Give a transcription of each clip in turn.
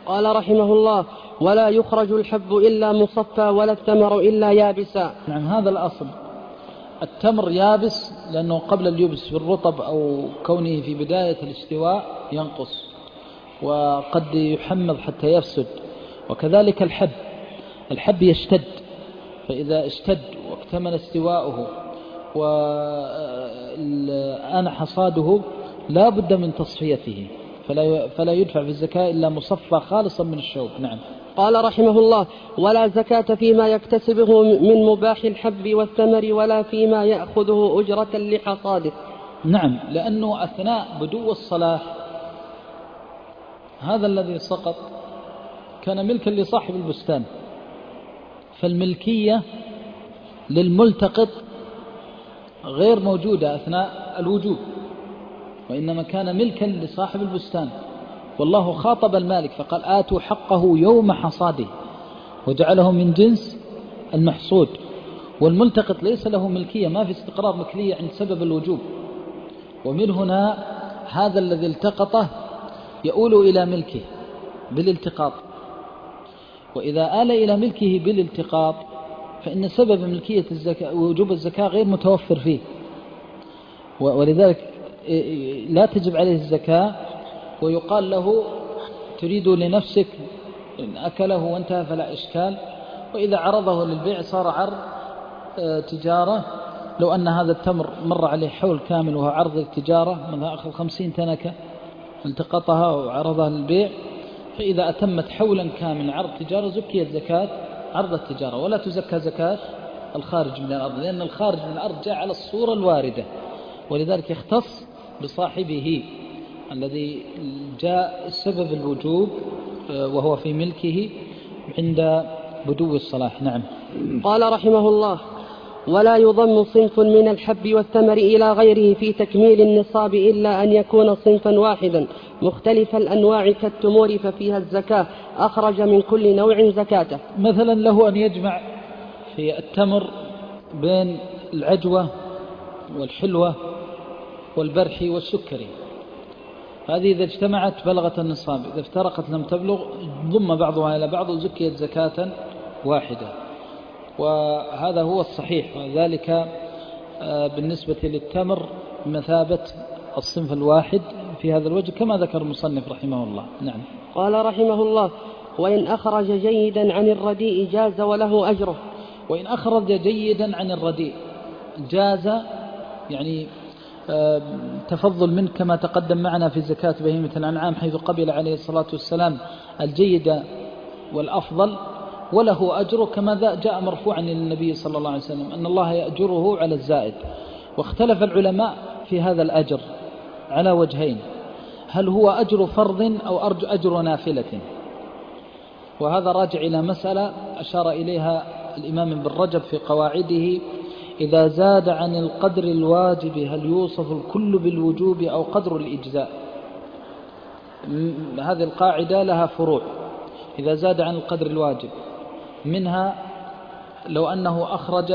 قال رحمه الله: ولا يخرج الحب إلا مصفى ولا التمر إلا يابسا. نعم، هذا الأصل. التمر يابس لأنه قبل اليبس بالرطب أو كونه في بداية الاستواء ينقص وقد يحمض حتى يفسد. وكذلك الحب يشتد، فإذا اشتد واكتمل استواؤه وآن حصاده لا بد من تصفيته، فلا يدفع في الزكاة إلا مصفى خالصا من الشوك. نعم. قال رحمه الله: ولا زكاة فيما يكتسبه من مباح الحب والثمر ولا فيما يأخذه أجرة لحصاده. نعم، لأنه أثناء بدو الصلاح هذا الذي سقط كان ملكا لصاحب البستان، فالملكية للملتقط غير موجودة أثناء الوجوب، وإنما كان ملكا لصاحب البستان. والله خاطب المالك فقال: آتوا حقه يوم حصاده، وجعله من جنس المحصود. والملتقط ليس له ملكية، ما في استقرار ملكية عند سبب الوجوب. ومن هنا هذا الذي التقطه يؤول إلى ملكه بالالتقاط، وإذا آل إلى ملكه بالالتقاط فإن سبب ملكية الزكاة ووجوب الزكاة غير متوفر فيه، ولذلك لا تجب عليه الزكاة. ويقال له: تريد لنفسك، إن أكله وانتهى فلا إشكال، وإذا عرضه للبيع صار عرض تجارة. لو أن هذا التمر مر عليه حول كامل وهو عرض التجارة، من أخذ 50 تنكة التقطها وعرضها للبيع، فإذا أتمت حولا كامل عرض تجارة زكيت زكاة عرض التجارة، ولا تزكى زكاة الخارج من الأرض، لأن الخارج من الأرض جاء على الصورة الواردة، ولذلك يختص بصاحبه الذي جاء سبب الوجوب وهو في ملكه عند بدو الصلاح. نعم. قال رحمه الله: ولا يضم صنف من الحب والثمر إلى غيره في تكميل النصاب إلا أن يكون صنفا واحدا مختلف الأنواع كالتمور ففيها الزكاة أخرج من كل نوع زكاته. مثلا له أن يجمع في التمر بين العجوة والحلوة والبرح والسكري، هذه إذا اجتمعت بلغت النصاب، إذا افترقت لم تبلغ، ضم بعضها إلى بعض وزكيت زكاة واحدة. وهذا هو الصحيح، وذلك بالنسبة للتمر مثابة الصنف الواحد في هذا الوجه كما ذكر المصنف رحمه الله. نعم. قال رحمه الله: وإن أخرج جيدا عن الرديء جاز وله أجره. وإن أخرج جيدا عن الرديء جاز، يعني تفضل منه كما تقدم معنا في زكاة بهيمة الأنعام، حيث قبل عليه الصلاة والسلام الجيد والأفضل وله أجره، كما جاء مرفوعا للنبي صلى الله عليه وسلم أن الله يأجره على الزائد. واختلف العلماء في هذا الأجر على وجهين: هل هو أجر فرض أو أجر نافلة؟ وهذا راجع إلى مسألة أشار إليها الإمام ابن رجب في قواعده: إذا زاد عن القدر الواجب هل يوصف الكل بالوجوب أو قدر الإجزاء؟ هذه القاعدة لها فروع. إذا زاد عن القدر الواجب، منها لو أنه أخرج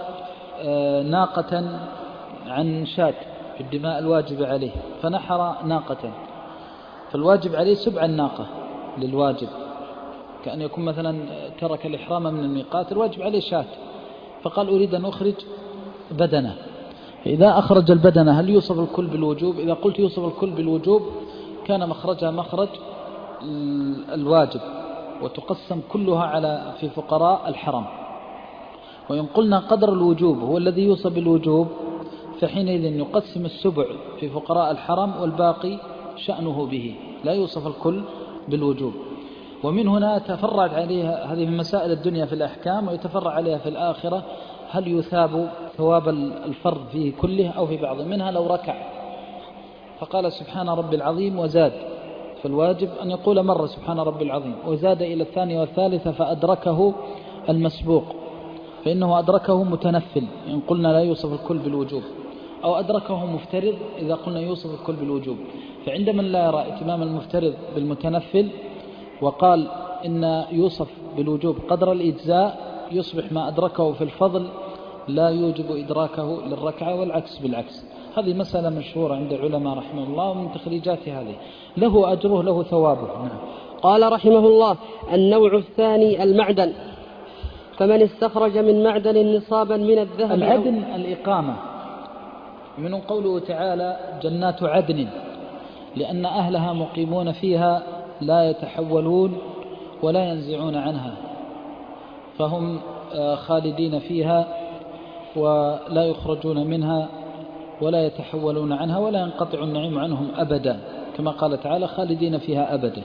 ناقة عن شاة في الدماء الواجب عليه، فنحر ناقة، فالواجب عليه 7 ناقة للواجب، كأن يكون مثلا ترك الإحرام من الميقات، الواجب عليه شاة، فقال أريد أن أخرج بدنة. إذا أخرج البدنة هل يوصف الكل بالوجوب؟ إذا قلت يوصف الكل بالوجوب كان مخرجها مخرج الواجب، وتقسم كلها في فقراء الحرم. وإن قلنا قدر الوجوب هو الذي يوصف بالوجوب، فحينئذ يقسم السبع في فقراء الحرم والباقي شأنه به، لا يوصف الكل بالوجوب. ومن هنا تفرع عليها هذه من مسائل الدنيا في الأحكام، ويتفرع عليها في الآخرة: هل يثاب ثواب الفرض فيه كله أو في بعضه؟ منها لو ركع فقال سبحان ربي العظيم وزاد، فالواجب أن يقول مرة سبحان ربي العظيم، وزاد إلى الثانية والثالثة فأدركه المسبوق فإنه أدركه متنفل إن قلنا لا يوصف الكل بالوجوب، أو أدركه مفترض إذا قلنا يوصف الكل بالوجوب. فعند من لا يرى اتمام المفترض بالمتنفل وقال إن يوصف بالوجوب قدر الإجزاء، يصبح ما أدركه في الفضل لا يوجب إدراكه للركعة، والعكس بالعكس. هذه مسألة مشهورة عند العلماء رحمه الله، ومن تخريجات هذه له أجره له ثوابه. نعم. قال رحمه الله: النوع الثاني المعدن، فمن استخرج من معدن نصابا من الذهب. العدن الإقامة، من قوله تعالى: جنات عدن، لأن أهلها مقيمون فيها لا يتحولون ولا ينزعون عنها، فهم خالدين فيها ولا يخرجون منها ولا يتحولون عنها ولا ينقطع النعيم عنهم أبدا، كما قال تعالى: خالدين فيها أبدا.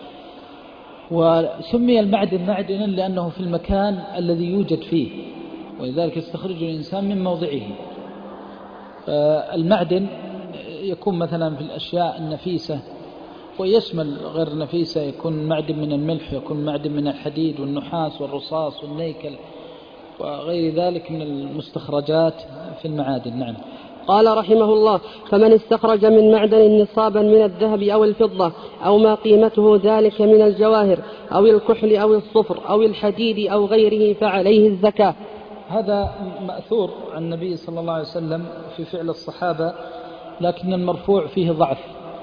وسمي المعدن معدنا لأنه في المكان الذي يوجد فيه، ولذلك يستخرج الإنسان من موضعه. المعدن يكون مثلا في الأشياء النفيسة، ويشمل غير النفيسة، يكون معدن من الملح، يكون معدن من الحديد والنحاس والرصاص والنيكل وغير ذلك من المستخرجات في المعادن. نعم. قال رحمه الله: فمن استخرج من معدن نصابا من الذهب أو الفضة أو ما قيمته ذلك من الجواهر أو الكحل أو الصفر أو الحديد أو غيره فعليه الزكاة. هذا مأثور عن النبي صلى الله عليه وسلم في فعل الصحابة، لكن المرفوع فيه ضعف،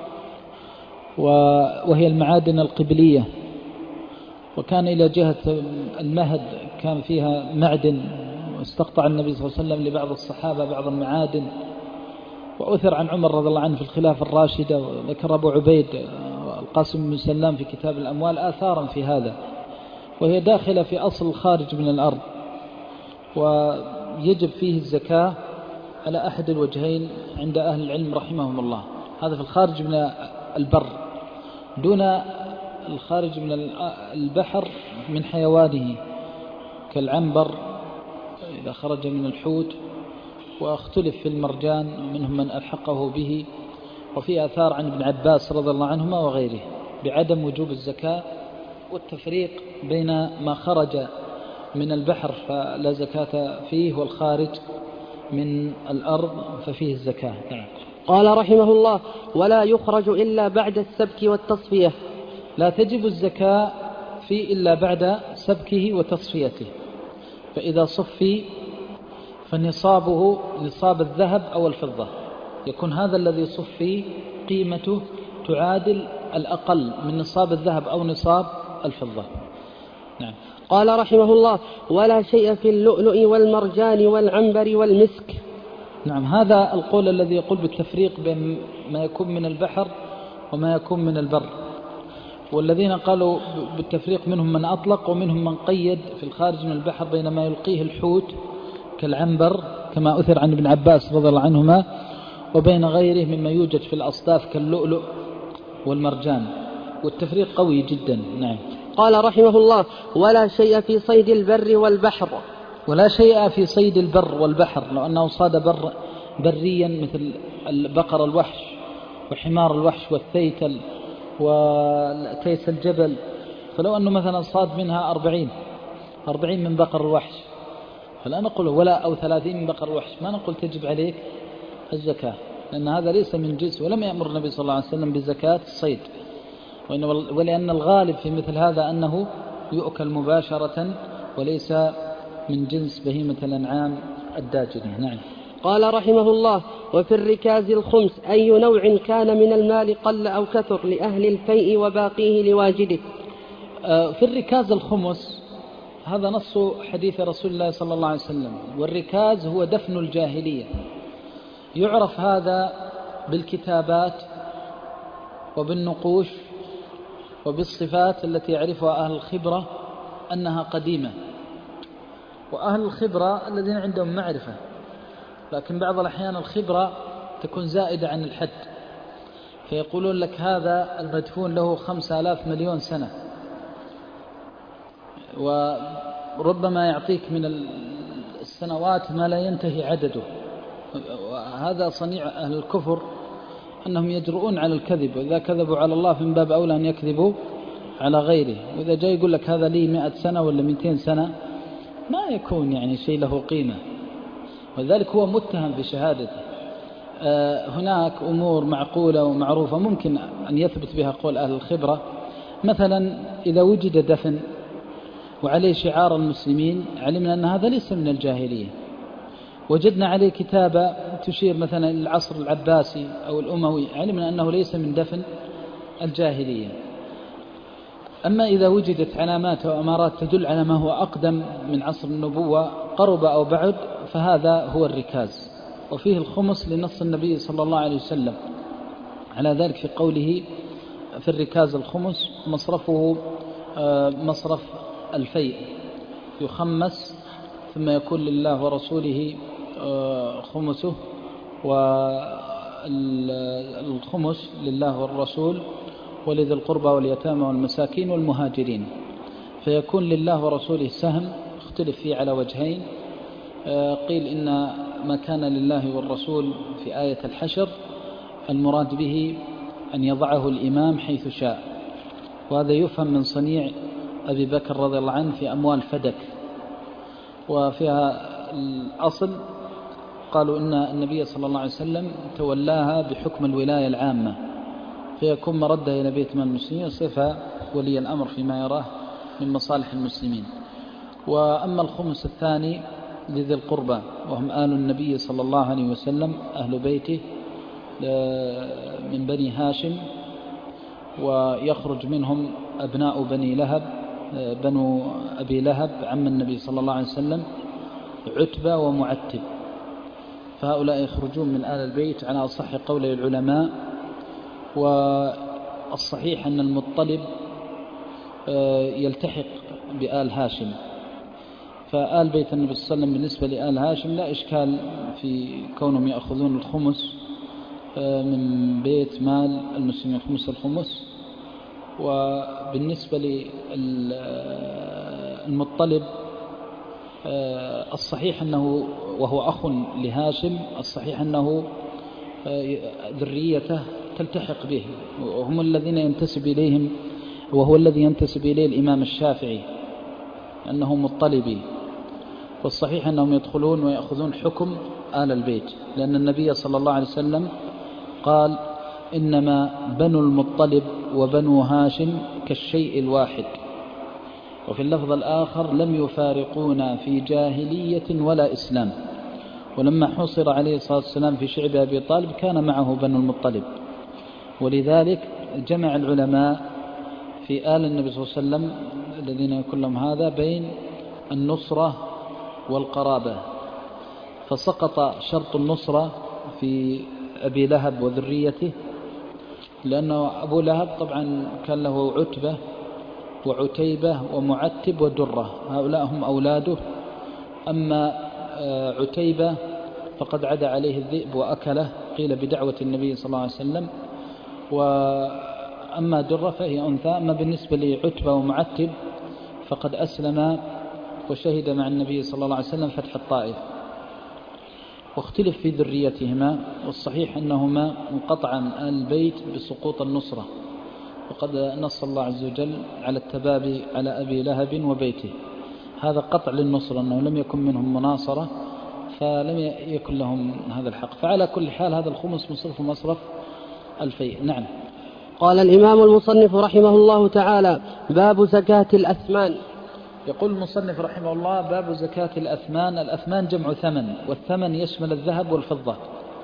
وهي المعادن القبلية. وكان إلى جهة المهد كان فيها معدن، واستقطع النبي صلى الله عليه وسلم لبعض الصحابة بعض المعادن. وأثر عن عمر رضي الله عنه في الخلافة الراشدة، وذكر أبو عبيد القاسم بن سلام في كتاب الأموال آثارا في هذا، وهي داخلة في أصل الخارج من الأرض، ويجب فيه الزكاة على أحد الوجهين عند أهل العلم رحمهم الله. هذا في الخارج من البر، دون الخارج من البحر من حيوانه كالعنبر إذا خرج من الحوت، واختلف في المرجان، منهم من ألحقه به. وفي آثار عن ابن عباس رضي الله عنهما وغيره بعدم وجوب الزكاة، والتفريق بين ما خرج من البحر فلا زكاة فيه، والخارج من الأرض ففيه الزكاة. نعم. قال رحمه الله: ولا يخرج إلا بعد السبك والتصفية. لا تجب الزكاة فيه إلا بعد سبكه وتصفيته، فإذا صفي فنصابه نصاب الذهب أو الفضة، يكون هذا الذي صفي قيمته تعادل الأقل من نصاب الذهب أو نصاب الفضة. نعم. قال رحمه الله: ولا شيء في اللؤلؤ والمرجان والعنبر والمسك. نعم. هذا القول الذي يقول بالتفريق بين ما يكون من البحر وما يكون من البر، والذين قالوا بالتفريق منهم من أطلق ومنهم من قيد في الخارج من البحر بين ما يلقيه الحوت كالعنبر كما أثر عن ابن عباس رضي الله عنهما، وبين غيره مما يوجد في الأصداف كاللؤلؤ والمرجان، والتفريق قوي جدا. نعم. قال رحمه الله: ولا شيء في صيد البر والبحر. ولا شيء في صيد البر والبحر، لو أنه صاد بريا مثل البقر الوحش وحمار الوحش والثيتل وتيس الجبل، فلو أنه مثلا صاد منها 40 من بقر الوحش، فلا نقول ولا أو 30 من بقر الوحش، ما نقول تجب عليك الزكاة، لأن هذا ليس من جنس، ولم يأمر النبي صلى الله عليه وسلم بزكاة الصيد، ولأن الغالب في مثل هذا أنه يؤكل مباشرة وليس من جنس بهيمة الأنعام الداجنة. نعم. قال رحمه الله: وفي الركاز الخمس أي نوع كان من المال قل أو كثر لأهل الفيء وباقيه لواجده. في الركاز الخمس، هذا نص حديث رسول الله صلى الله عليه وسلم. والركاز هو دفن الجاهلية، يعرف هذا بالكتابات وبالنقوش وبالصفات التي يعرفها أهل الخبرة أنها قديمة. وأهل الخبرة الذين عندهم معرفة، لكن بعض الأحيان الخبرة تكون زائدة عن الحد، فيقولون لك هذا المدفون له 5000 مليون سنة، وربما يعطيك من السنوات ما لا ينتهي عدده. وهذا صنيع أهل الكفر، أنهم يجرؤون على الكذب، وإذا كذبوا على الله فمن باب أولى أن يكذبوا على غيره. وإذا جاء يقول لك هذا لي 100 سنة ولا 200 سنة، ما يكون يعني شيء له قيمة، ولذلك هو متهم بشهادته. هناك أمور معقولة ومعروفة ممكن أن يثبت بها قول أهل الخبرة. مثلا إذا وجد دفن وعليه شعار المسلمين، علمنا أن هذا ليس من الجاهلية. وجدنا عليه كتابة تشير مثلا إلى العصر العباسي أو الأموي، علمنا أنه ليس من دفن الجاهلية. أما إذا وجدت علامات أو أمارات تدل على ما هو أقدم من عصر النبوة قرب أو بعد فهذا هو الركاز. وفيه الخمس لنص النبي صلى الله عليه وسلم على ذلك في قوله في الركاز الخمس مصرفه مصرف الفيء، يخمس ثم يكون لله ورسوله خمسه، والخمس لله والرسول ولذي القربى واليتامى والمساكين والمهاجرين، فيكون لله ورسوله سهم اختلف فيه على وجهين. قيل إن ما كان لله والرسول في آية الحشر المراد به أن يضعه الإمام حيث شاء، وهذا يفهم من صنيع أبي بكر رضي الله عنه في أموال فدك، وفيها الأصل قالوا إن النبي صلى الله عليه وسلم تولاها بحكم الولاية العامة، فيكون مردها إلى بيت من المسلمين صفة ولي الأمر فيما يراه من مصالح المسلمين. وأما الخمس الثاني لذي القربى وهم آل النبي صلى الله عليه وسلم أهل بيته من بني هاشم، ويخرج منهم أبناء بني لهب بنو أبي لهب عم النبي صلى الله عليه وسلم عتبة ومعتب، فهؤلاء يخرجون من آل البيت على أصح قول العلماء. والصحيح أن المطلب يلتحق بآل هاشم، فآل بيت النبي صلى الله عليه وسلم بالنسبة لآل هاشم لا إشكال في كونهم يأخذون الخمس من بيت مال المسلمين، خمس الخمس. وبالنسبة للمطلب الصحيح أنه وهو أخ لهاشم، الصحيح أنه ذريته تلتحق به، وهم الذين ينتسب إليهم، وهو الذي ينتسب إليه الإمام الشافعي أنه مطلبي. والصحيح أنهم يدخلون ويأخذون حكم آل البيت، لأن النبي صلى الله عليه وسلم قال إنما بنو المطلب وبنو هاشم كالشيء الواحد. وفي اللفظ الآخر لم يفارقونا في جاهلية ولا إسلام. ولما حصر عليه الصلاة والسلام في شعب أبي طالب كان معه بنو المطلب، ولذلك جمع العلماء في آل النبي صلى الله عليه وسلم الذين يكون لهم هذا بين النصرة والقرابة، فسقط شرط النصرة في أبي لهب وذريته، لأنه أبو لهب طبعا كان له عتبة وعتيبة ومعتب ودرة، هؤلاء هم أولاده. أما عتيبة فقد عدا عليه الذئب وأكله، قيل بدعوة النبي صلى الله عليه وسلم. وأما درة فهي أنثى. أما بالنسبة لعتبة ومعتب فقد أسلم وشهد مع النبي صلى الله عليه وسلم فتح الطائف، واختلف في ذريتهما، والصحيح أنهما انقطعا آل البيت بسقوط النصرة، وقد نص الله عز وجل على التبابي على أبي لهب وبيته، هذا قطع للنصرة أنه لم يكن منهم مناصرة فلم يكن لهم هذا الحق. فعلى كل حال هذا الخمس مصرف مصرف الفيء. نعم. قال الإمام المصنف رحمه الله تعالى: باب زكاة الأثمان. يقول المصنف رحمه الله: باب زكاة الأثمان. الأثمان جمع ثمن، والثمن يشمل الذهب والفضة،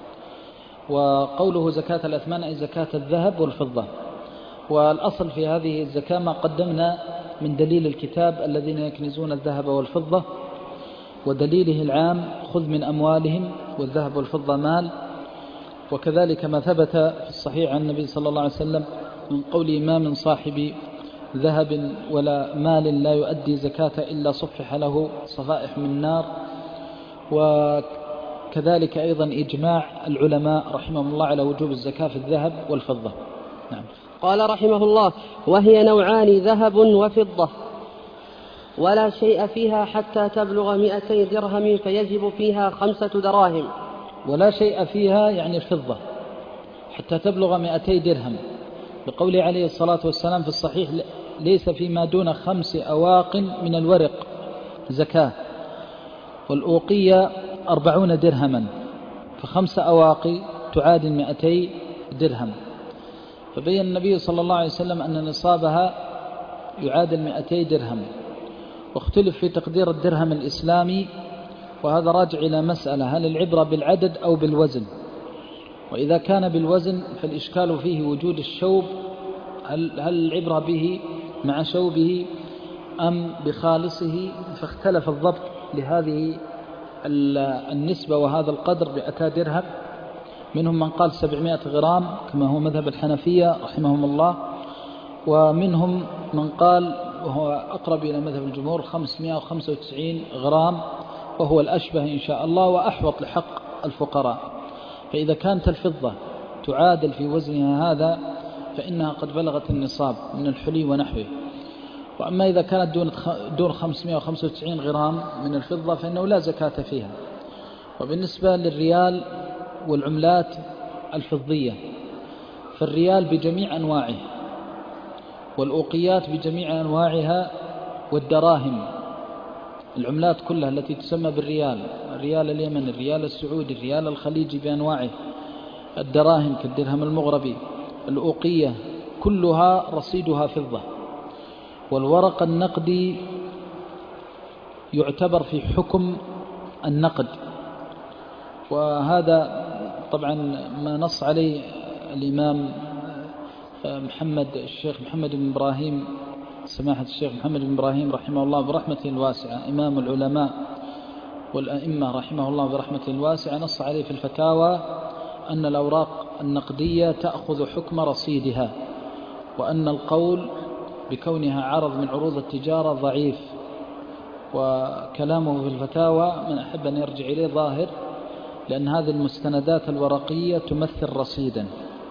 وقوله زكاة الأثمان أي زكاة الذهب والفضة. والأصل في هذه الزكاة ما قدمنا من دليل الكتاب الذين يكنزون الذهب والفضة، ودليله العام خذ من أموالهم، والذهب والفضة مال. وكذلك ما ثبت في الصحيح عن النبي صلى الله عليه وسلم من قوله: ما من صاحب ذهب ولا مال لا يؤدي زكاة إلا صفح له صفائح من نار. وكذلك أيضا إجماع العلماء رحمهم الله على وجوب الزكاة في الذهب والفضة. نعم. قال رحمه الله: وهي نوعان ذهب وفضة، ولا شيء فيها حتى تبلغ 200 درهم فيجب فيها 5 دراهم. ولا شيء فيها يعني الفضة حتى تبلغ 200 درهم، بقوله عليه الصلاة والسلام في الصحيح: ليس فيما دون 5 أواق من الورق زكاة، والأوقية 40 درهما، ف5 أواقي تعادل 200 درهم. فبين النبي صلى الله عليه وسلم أن نصابها يعادل 200 درهم. واختلف في تقدير الدرهم الإسلامي، وهذا راجع إلى مسألة: هل العبرة بالعدد أو بالوزن؟ وإذا كان بالوزن فالإشكال فيه وجود الشوب، هل العبرة به مع شوبه أم بخالصه، فاختلف الضبط لهذه النسبة وهذا القدر ب2 درهم. منهم من قال 700 غرام كما هو مذهب الحنفية رحمهم الله، ومنهم من قال وهو أقرب إلى مذهب الجمهور 595 غرام، وهو الأشبه إن شاء الله وأحوط لحق الفقراء. فإذا كانت الفضة تعادل في وزنها هذا فإنها قد بلغت النصاب من الحلي ونحوه. وأما إذا كانت دون 595 غرام من الفضة فإنه لا زكاة فيها. وبالنسبة للريال والعملات الفضية، فالريال بجميع أنواعه، والأوقيات بجميع أنواعها، والدراهم، العملات كلها التي تسمى بالريال، الريال اليمني، الريال السعودي، الريال الخليجي بأنواعه، الدراهم كالدرهم المغربي، الأوقية كلها رصيدها فضة. والورق النقدي يعتبر في حكم النقد، وهذا طبعا ما نص عليه الإمام الشيخ محمد بن إبراهيم، سماحة الشيخ محمد بن إبراهيم رحمه الله برحمته الواسعة، إمام العلماء والأئمة رحمه الله برحمته الواسعة، نص عليه في الفتاوى أن الأوراق النقدية تأخذ حكم رصيدها، وأن القول بكونها عرض من عروض التجارة ضعيف. وكلامه في الفتاوى من أحب أن يرجع إليه ظاهر، لأن هذه المستندات الورقية تمثل رصيدا،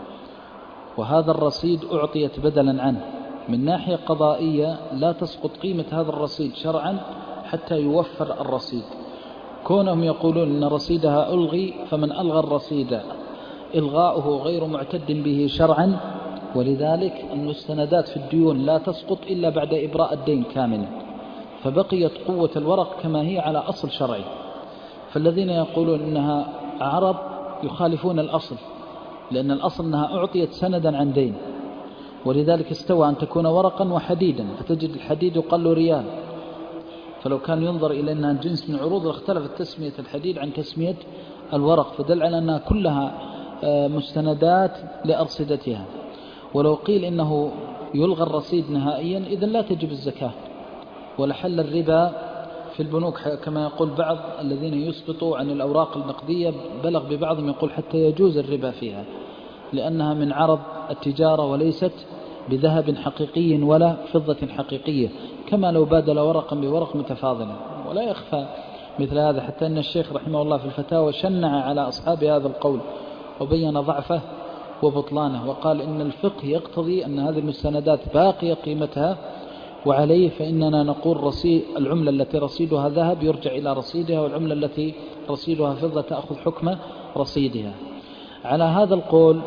وهذا الرصيد أعطيت بدلا عنه. من ناحية قضائية لا تسقط قيمة هذا الرصيد شرعا حتى يوفر الرصيد. كونهم يقولون أن رصيدها ألغي، فمن ألغى الرصيد إلغاؤه غير معتد به شرعا، ولذلك المستندات في الديون لا تسقط إلا بعد إبراء الدين كاملا، فبقيت قوة الورق كما هي على أصل شرعي. فالذين يقولون إنها عرض يخالفون الأصل، لأن الأصل أنها أعطيت سندا عن دين، ولذلك استوى أن تكون ورقا وحديدا، فتجد الحديد يقل ريال، فلو كان ينظر إلى أنها جنس من عروض لاختلفت تسمية الحديد عن تسمية الورق، فدل على أنها كلها مستندات لأرصدتها. ولو قيل إنه يلغى الرصيد نهائيا إذن لا تجب الزكاة، ولحل الربا في البنوك كما يقول بعض الذين يسقطوا عن الأوراق النقدية، بلغ ببعضهم يقول حتى يجوز الربا فيها، لأنها من عرض التجارة وليست بذهب حقيقي ولا فضة حقيقية، كما لو بادل ورقا بورق متفاضلا. ولا يخفى مثل هذا، حتى أن الشيخ رحمه الله في الفتاوى شنع على أصحاب هذا القول وبين ضعفه وبطلانه، وقال إن الفقه يقتضي أن هذه المستندات باقية قيمتها، وعليه فإننا نقول العملة التي رصيدها ذهب يرجع إلى رصيدها، والعملة التي رصيدها فضة تأخذ حكم رصيدها. على هذا القول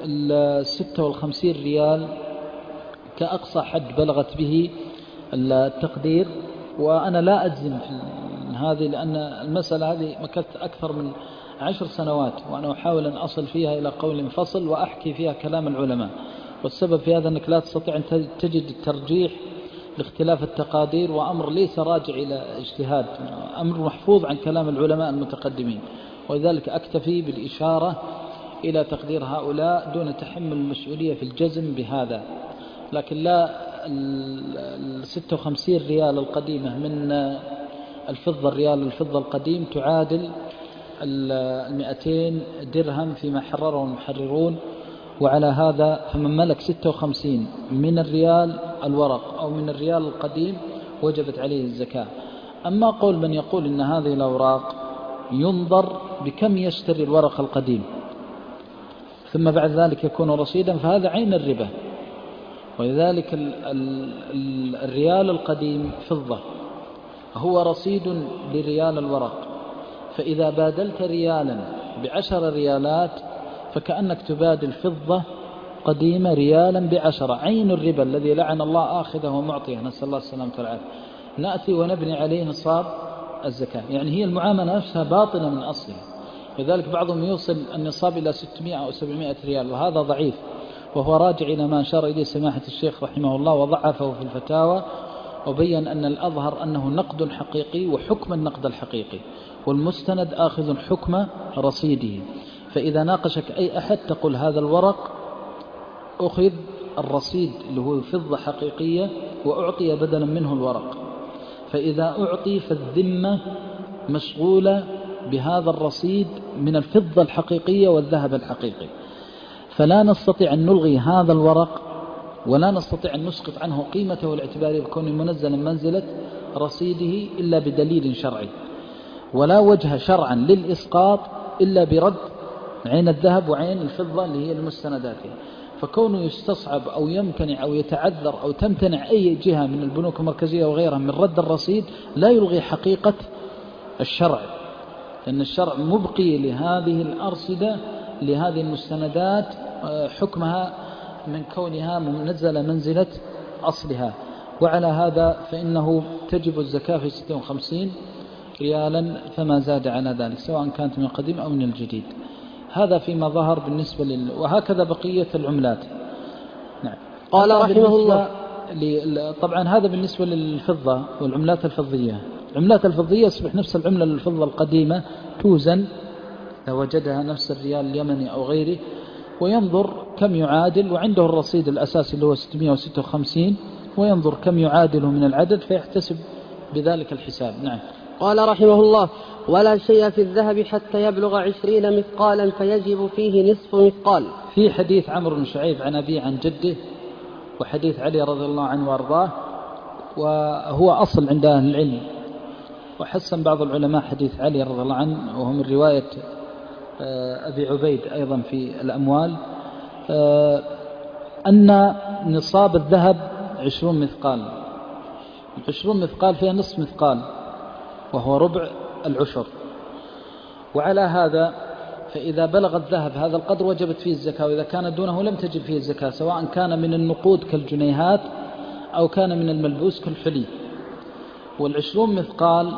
56 ريال كأقصى حد بلغت به التقدير، وأنا لا أجزم في هذه، لأن المسألة هذه مكثت أكثر من 10 سنوات وأنا أحاول أن أصل فيها إلى قول فصل وأحكي فيها كلام العلماء. والسبب في هذا أنك لا تستطيع أن تجد الترجيح لاختلاف التقادير، وأمر ليس راجع إلى اجتهاد، أمر محفوظ عن كلام العلماء المتقدمين، ولذلك أكتفي بالإشارة إلى تقدير هؤلاء دون تحمل المسؤولية في الجزم بهذا. لكن لا 56 ريال القديمة من الفضة، الريال الفضة القديم تعادل 200 درهم فيما حرره المحررون. وعلى هذا فمن ملك 56 من الريال الورق أو من الريال القديم وجبت عليه الزكاة. أما قول من يقول إن هذه الأوراق ينظر بكم يشتري الورق القديم ثم بعد ذلك يكون رصيدا، فهذا عين الربا. ولذلك الريال القديم فضة هو رصيد لريال الورق، فإذا بادلت ريالا ب10 ريالات فكأنك تبادل فضة قديمة ريالا ب10، عين الربا الذي لعن الله آخذه ومعطيه، نسأل الله السلامة والعافية. نأتي ونبني عليه نصاب الزكاة، يعني هي المعاملة نفسها باطنة من أصلها. لذلك بعضهم يوصل النصاب إلى 600 أو 700 ريال، وهذا ضعيف، وهو راجع إلى ما أشار إليه سماحة الشيخ رحمه الله وضعفه في الفتاوى، وبين أن الأظهر أنه نقد حقيقي وحكم النقد الحقيقي، والمستند آخذ حكم رصيده. فإذا ناقشك أي أحد تقول هذا الورق أخذ الرصيد اللي هو فضة حقيقية وأعطي بدلا منه الورق، فإذا أعطي فالذمة مشغولة بهذا الرصيد من الفضة الحقيقية والذهب الحقيقي، فلا نستطيع أن نلغي هذا الورق ولا نستطيع أن نسقط عنه قيمته والاعتبارية بكونه منزلا منزلة رصيده إلا بدليل شرعي، ولا وجه شرعا للإسقاط إلا برد عين الذهب وعين الفضة اللي هي المستندات. فكونه يستصعب أو يمتنع أو يتعذر أو تمتنع أي جهة من البنوك المركزية وغيرها من رد الرصيد لا يلغي حقيقة الشرع، لأن الشرع مبقي لهذه الأرصدة لهذه المستندات حكمها من كونها منزلة منزلة أصلها. وعلى هذا فإنه تجب الزكاة في 56 ريالا فما زاد على ذلك، سواء كانت من القديم أو من الجديد. هذا فيما ظهر بالنسبة وهكذا بقية العملات. نعم. قال رحمه الله. طبعا هذا بالنسبة للفضة والعملات الفضية. العملات الفضية يصبح نفس العملة للفضة القديمة توزن لو وجدها نفس الريال اليمني أو غيره، وينظر كم يعادل، وعنده الرصيد الأساسي اللي هو 656، وينظر كم يعادله من العدد فيحتسب بذلك الحساب. نعم. قال رحمه الله: ولا شيء في الذهب حتى يبلغ 20 مثقالا فيجب فيه نصف مثقال. في حديث عمرو بن شعيب عن أبيه عن جده، وحديث علي رضي الله عنه وارضاه، وهو أصل عند أهل العلم، وحسن بعض العلماء حديث علي رضي الله عنه، وهو من رواية أبي عبيد أيضا في الأموال، أن نصاب الذهب 20 مثقال. 20 مثقال فيها نصف مثقال وهو ربع العشر. وعلى هذا فإذا بلغ الذهب هذا القدر وجبت فيه الزكاة، وإذا كان دونه لم تجب فيه الزكاة، سواء كان من النقود كالجنيهات أو كان من الملبوس كالحلي. والعشرون مثقال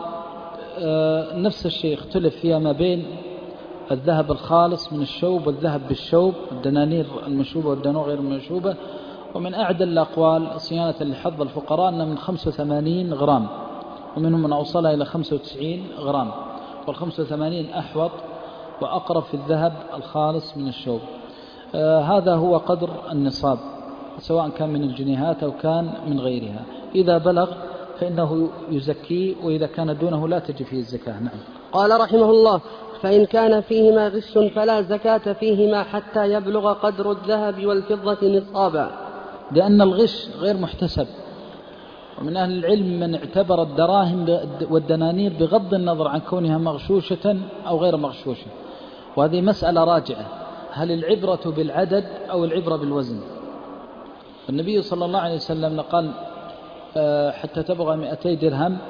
نفس الشيء اختلف فيها ما بين الذهب الخالص من الشوب والذهب بالشوب، الدنانير المشوبة والدنانير غير المشوبة. ومن أعدل الأقوال صيانة لحظ الفقراء أن من 85 غرام، ومنهم من أوصلها إلى 95 غرام، وال85 أحوط وأقرب في الذهب الخالص من الشوب. هذا هو قدر النصاب سواء كان من الجنيهات أو كان من غيرها. إذا بلغ فإنه يزكي، وإذا كان دونه لا تجي فيه الزكاة. نعم. قال رحمه الله: فإن كان فيهما غش فلا زكاة فيهما حتى يبلغ قدر الذهب والفضة نصابا، لأن الغش غير محتسب. ومن أهل العلم من اعتبر الدراهم والدنانير بغض النظر عن كونها مغشوشة أو غير مغشوشة، وهذه مسألة راجعة، هل العبرة بالعدد أو العبرة بالوزن؟ النبي صلى الله عليه وسلم قال حتى تبغى 200 درهم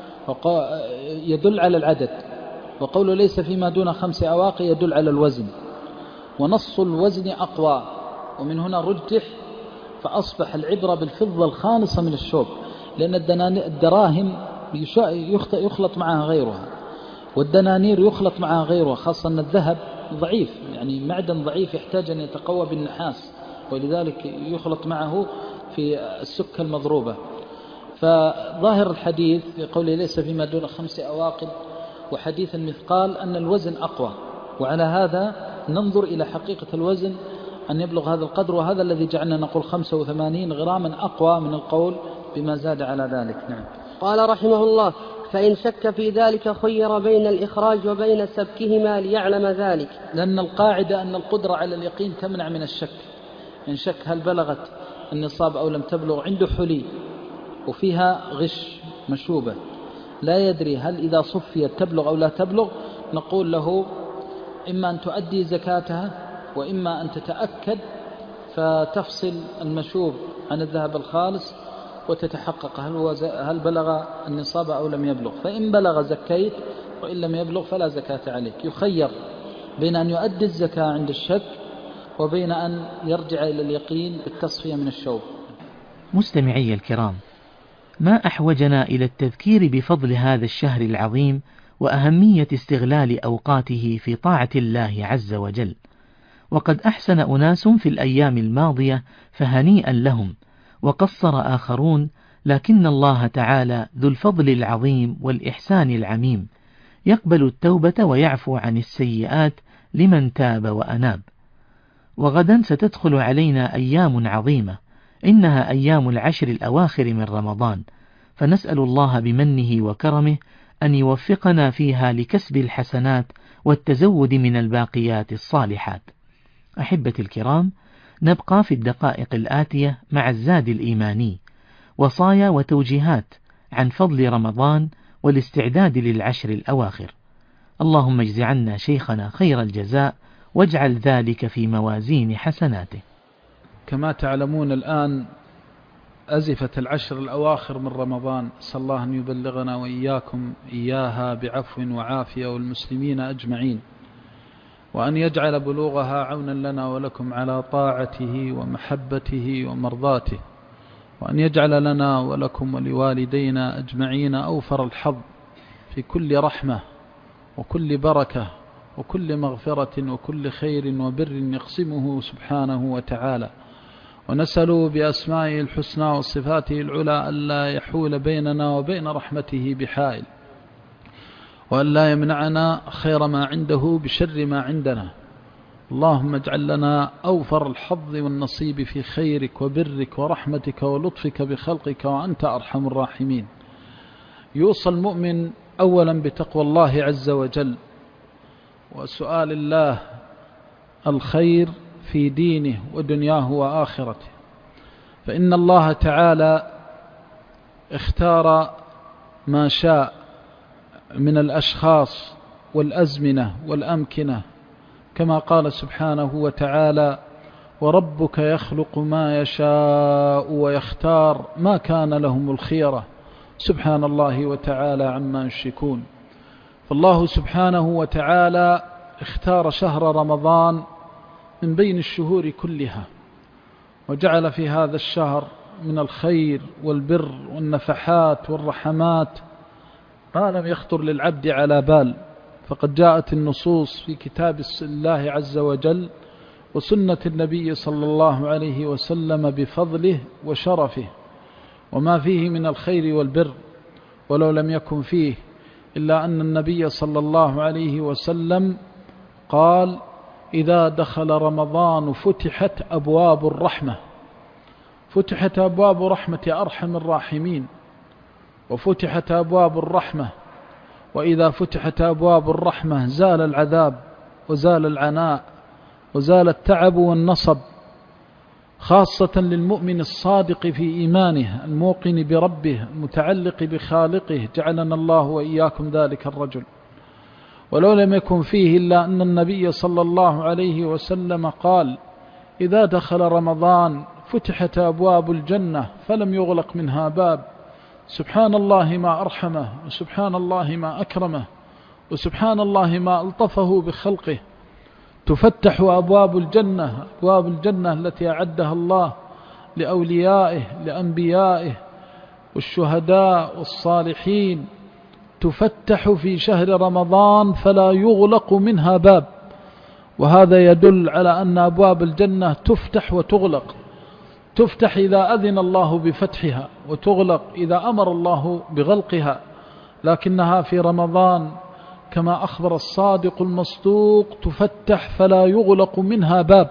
يدل على العدد، وقوله ليس فيما دون 5 أواقي يدل على الوزن، ونص الوزن أقوى، ومن هنا رجح فأصبح العبرة بالفضة الخالصة من الشوب، لأن الدراهم يخلط معها غيرها، والدنانير يخلط معها غيرها، خاصة أن الذهب ضعيف، يعني معدن ضعيف يحتاج أن يتقوى بالنحاس، ولذلك يخلط معه في السكة المضروبة. فظاهر الحديث يقول ليس فيما دون 5 أواقد، وحديث المثقال أن الوزن أقوى، وعلى هذا ننظر إلى حقيقة الوزن أن يبلغ هذا القدر، وهذا الذي جعلنا نقول 85 غراما أقوى من القول بما زاد على ذلك. نعم. قال رحمه الله: فإن شك في ذلك خير بين الإخراج وبين سبكهما ليعلم ذلك، لأن القاعدة أن القدرة على اليقين تمنع من الشك. إن شك هل بلغت النصاب أو لم تبلغ، عنده حلي وفيها غش مشوبة لا يدري هل إذا صفيت تبلغ أو لا تبلغ، نقول له إما أن تؤدي زكاتها، وإما أن تتأكد فتفصل المشوب عن الذهب الخالص وتتحقق هل بلغ النصاب أو لم يبلغ. فإن بلغ زكيت، وإن لم يبلغ فلا زكاة عليك. يخير بين أن يؤدي الزكاة عند الشك وبين أن يرجع إلى اليقين بالتصفية من الشوب. مستمعي الكرام، ما أحوجنا إلى التذكير بفضل هذا الشهر العظيم وأهمية استغلال أوقاته في طاعة الله عز وجل. وقد أحسن أناس في الأيام الماضية فهنيئا لهم، وقصر آخرون، لكن الله تعالى ذو الفضل العظيم والإحسان العميم، يقبل التوبة ويعفو عن السيئات لمن تاب وأناب. وغدا ستدخل علينا أيام عظيمة إنها أيام العشر الأواخر من رمضان، فنسأل الله بمنه وكرمه أن يوفقنا فيها لكسب الحسنات والتزود من الباقيات الصالحات. أحبتي الكرام، نبقى في الدقائق الآتية مع الزاد الإيماني، وصايا وتوجيهات عن فضل رمضان والاستعداد للعشر الأواخر. اللهم اجز عنا شيخنا خير الجزاء، واجعل ذلك في موازين حسناته. كما تعلمون الآن أزفت العشر الأواخر من رمضان، أسأل الله أن يبلغنا وإياكم إياها بعفو وعافية والمسلمين أجمعين، وأن يجعل بلوغها عونا لنا ولكم على طاعته ومحبته ومرضاته، وأن يجعل لنا ولكم ولوالدينا أجمعين أوفر الحظ في كل رحمة وكل بركة وكل مغفرة وكل خير وبر يقسمه سبحانه وتعالى. ونسأل بأسمائه الحسنى وصفاته العلى ألا يحول بيننا وبين رحمته بحائل، وألا يمنعنا خير ما عنده بشر ما عندنا. اللهم اجعل لنا أوفر الحظ والنصيب في خيرك وبرك ورحمتك ولطفك بخلقك، وأنت أرحم الراحمين. يوصى المؤمن أولا بتقوى الله عز وجل، وسؤال الله الخير في دينه ودنياه وآخرته، فإن الله تعالى اختار ما شاء من الأشخاص والأزمنة والأمكنة، كما قال سبحانه وتعالى: وربك يخلق ما يشاء ويختار ما كان لهم الخيرة، سبحان الله وتعالى عما يشركون. فالله سبحانه وتعالى اختار شهر رمضان من بين الشهور كلها، وجعل في هذا الشهر من الخير والبر والنفحات والرحمات ما لم يخطر للعبد على بال. فقد جاءت النصوص في كتاب الله عز وجل وسنة النبي صلى الله عليه وسلم بفضله وشرفه وما فيه من الخير والبر، ولو لم يكن فيه إلا أن النبي صلى الله عليه وسلم قال: إذا دخل رمضان فتحت أبواب الرحمة، فتحت أبواب رحمة أرحم الراحمين، وفتحت أبواب الرحمة، وإذا فتحت أبواب الرحمة زال العذاب وزال العناء وزال التعب والنصب، خاصة للمؤمن الصادق في إيمانه الموقن بربه المتعلق بخالقه، جعلنا الله وإياكم ذلك الرجل. ولو لم يكن فيه إلا أن النبي صلى الله عليه وسلم قال: إذا دخل رمضان فتحت أبواب الجنة فلم يغلق منها باب. سبحان الله ما أرحمه، وسبحان الله ما أكرمه، وسبحان الله ما ألطفه بخلقه. تفتح أبواب الجنة، أبواب الجنة التي أعدها الله لأوليائه لأنبيائه والشهداء والصالحين، تفتح في شهر رمضان فلا يغلق منها باب. وهذا يدل على أن أبواب الجنة تفتح وتغلق، تفتح إذا أذن الله بفتحها، وتغلق إذا أمر الله بغلقها، لكنها في رمضان كما أخبر الصادق المصدوق تفتح فلا يغلق منها باب.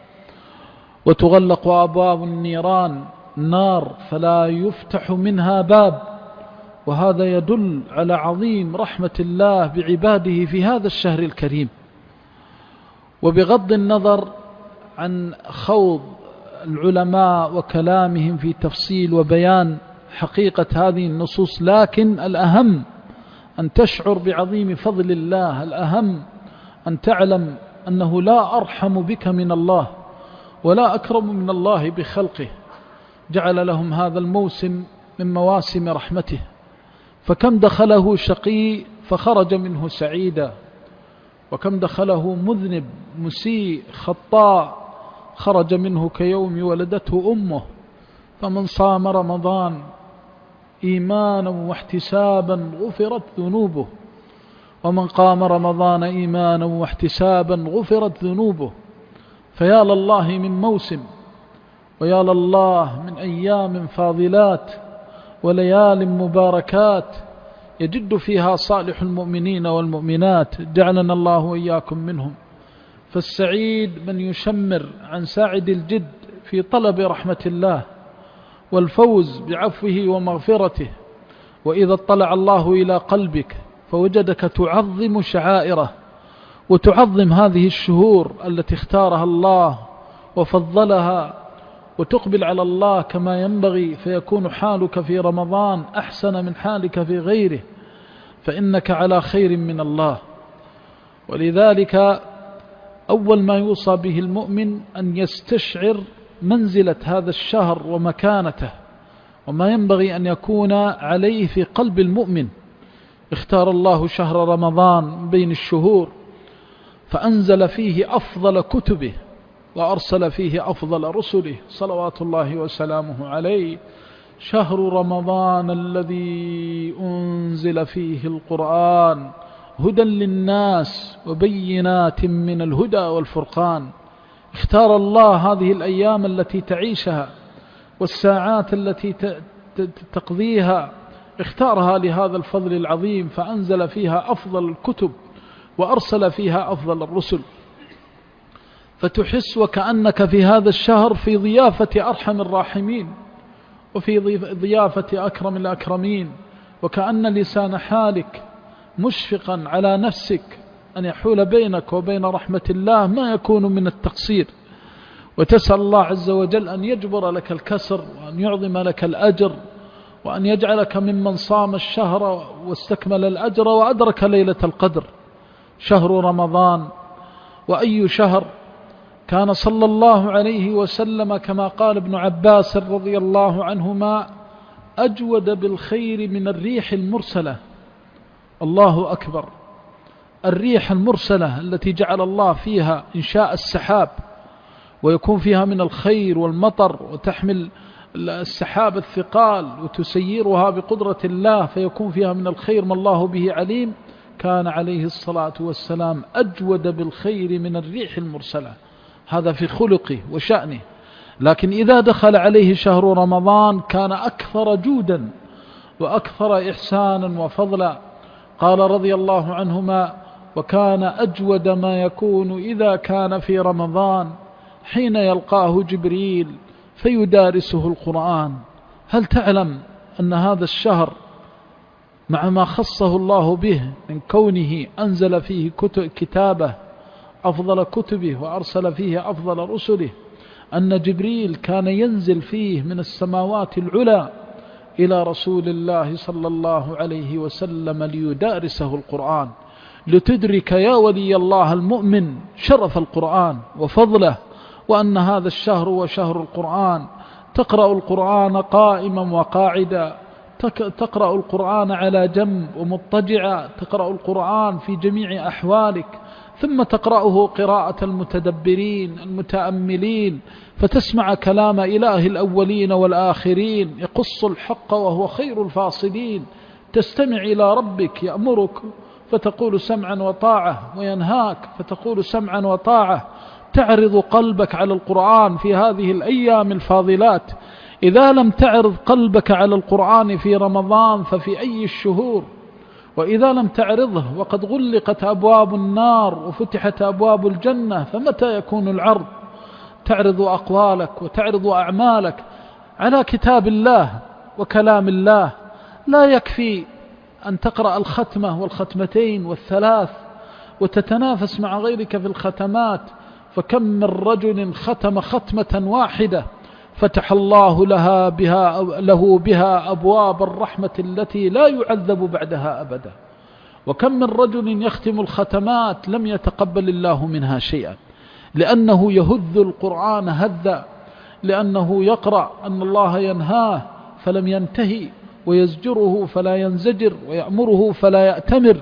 وتغلق أبواب النيران، النار، فلا يفتح منها باب. وهذا يدل على عظيم رحمة الله بعباده في هذا الشهر الكريم. وبغض النظر عن خوض العلماء وكلامهم في تفصيل وبيان حقيقة هذه النصوص، لكن الأهم أن تشعر بعظيم فضل الله، الأهم أن تعلم أنه لا أرحم بك من الله ولا أكرم من الله بخلقه. جعل لهم هذا الموسم من مواسم رحمته، فكم دخله شقي فخرج منه سعيدا، وكم دخله مذنب مسيء خطاء خرج منه كيوم ولدته أمه. فمن صام رمضان إيمانا واحتسابا غفرت ذنوبه، ومن قام رمضان إيمانا واحتسابا غفرت ذنوبه. فيا لله من موسم، ويا لله من أيام فاضلات وليال مباركات يجد فيها صالح المؤمنين والمؤمنات، جعلنا الله وإياكم منهم. فالسعيد من يشمر عن ساعد الجد في طلب رحمة الله، والفوز بعفوه ومغفرته. وإذا اطلع الله إلى قلبك فوجدك تعظم شعائره وتعظم هذه الشهور التي اختارها الله وفضلها، وتقبل على الله كما ينبغي، فيكون حالك في رمضان أحسن من حالك في غيره، فإنك على خير من الله. ولذلك أول ما يوصى به المؤمن أن يستشعر منزلة هذا الشهر ومكانته وما ينبغي أن يكون عليه في قلب المؤمن. اختار الله شهر رمضان بين الشهور فأنزل فيه أفضل كتبه وأرسل فيه أفضل رسله صلوات الله وسلامه عليه. شهر رمضان الذي أنزل فيه القرآن هدى للناس وبينات من الهدى والفرقان. اختار الله هذه الأيام التي تعيشها والساعات التي تقضيها، اختارها لهذا الفضل العظيم، فأنزل فيها أفضل الكتب وأرسل فيها أفضل الرسل. فتحس وكأنك في هذا الشهر في ضيافة أرحم الراحمين وفي ضيافة أكرم الأكرمين، وكأن لسان حالك مشفقا على نفسك أن يحول بينك وبين رحمة الله ما يكون من التقصير، وتسأل الله عز وجل أن يجبر لك الكسر وأن يعظم لك الأجر وأن يجعلك ممن صام الشهر واستكمل الأجر وأدرك ليلة القدر. شهر رمضان، وأي شهر كان صلى الله عليه وسلم كما قال ابن عباس رضي الله عنهما أجود بالخير من الريح المرسلة. الله أكبر، الريح المرسلة التي جعل الله فيها إنشاء السحاب ويكون فيها من الخير والمطر، وتحمل السحاب الثقال وتسيرها بقدرة الله فيكون فيها من الخير ما الله به عليم. كان عليه الصلاة والسلام أجود بالخير من الريح المرسلة، هذا في خلقه وشأنه. لكن إذا دخل عليه شهر رمضان كان أكثر جودا وأكثر إحسانا وفضلا. قال رضي الله عنهما: وكان أجود ما يكون إذا كان في رمضان حين يلقاه جبريل فيدارسه القرآن. هل تعلم أن هذا الشهر مع ما خصه الله به من كونه أنزل فيه كتابه أفضل كتبه وأرسل فيه أفضل رسله، أن جبريل كان ينزل فيه من السماوات العلى إلى رسول الله صلى الله عليه وسلم ليدارسه القرآن، لتدرك يا ولي الله المؤمن شرف القرآن وفضله، وأن هذا الشهر هو شهر القرآن. تقرأ القرآن قائما وقاعدا، تقرأ القرآن على جنب ومضطجعا، تقرأ القرآن في جميع أحوالك، ثم تقرأه قراءة المتدبرين المتأملين، فتسمع كلام إله الأولين والآخرين يقص الحق وهو خير الفاصلين. تستمع إلى ربك يأمرك فتقول سمعا وطاعة، وينهاك فتقول سمعا وطاعة. تعرض قلبك على القرآن في هذه الأيام الفاضلات. إذا لم تعرض قلبك على القرآن في رمضان ففي أي الشهور؟ وإذا لم تعرضه وقد غلقت أبواب النار وفتحت أبواب الجنة فمتى يكون العرض؟ تعرض أقوالك وتعرض أعمالك على كتاب الله وكلام الله. لا يكفي أن تقرأ الختمة والختمتين والثلاث وتتنافس مع غيرك في الختمات، فكم من رجل ختم ختمة واحدة فتح الله له بها أبواب الرحمة التي لا يعذب بعدها أبدا. وكم من رجل يختم الختمات لم يتقبل الله منها شيئا، لأنه يهذ القرآن هذا، لأنه يقرأ أن الله ينهاه فلم ينتهي، ويزجره فلا ينزجر، ويأمره فلا يأتمر.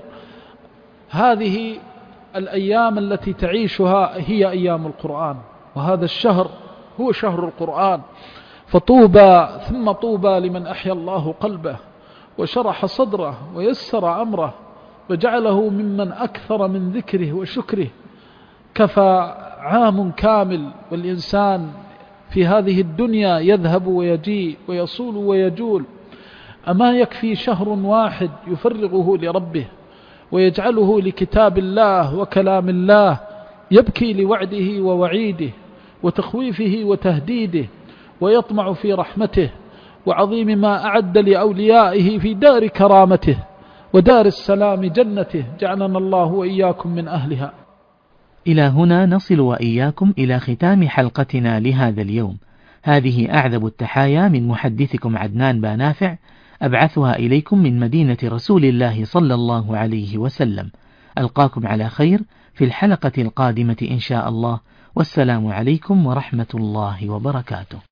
هذه الأيام التي تعيشها هي أيام القرآن، وهذا الشهر هو شهر القرآن. فطوبى ثم طوبى لمن أحيا الله قلبه وشرح صدره ويسر أمره وجعله ممن أكثر من ذكره وشكره. كفى عام كامل والإنسان في هذه الدنيا يذهب ويجيء ويصول ويجول، أما يكفي شهر واحد يفرغه لربه ويجعله لكتاب الله وكلام الله، يبكي لوعده ووعيده وتخويفه وتهديده، ويطمع في رحمته وعظيم ما أعد لأوليائه في دار كرامته ودار السلام جنته، جعلنا الله وإياكم من أهلها. إلى هنا نصل وإياكم إلى ختام حلقتنا لهذا اليوم. هذه أعذب التحايا من محدثكم عدنان بانافع، أبعثها إليكم من مدينة رسول الله صلى الله عليه وسلم. ألقاكم على خير في الحلقة القادمة إن شاء الله، والسلام عليكم ورحمة الله وبركاته.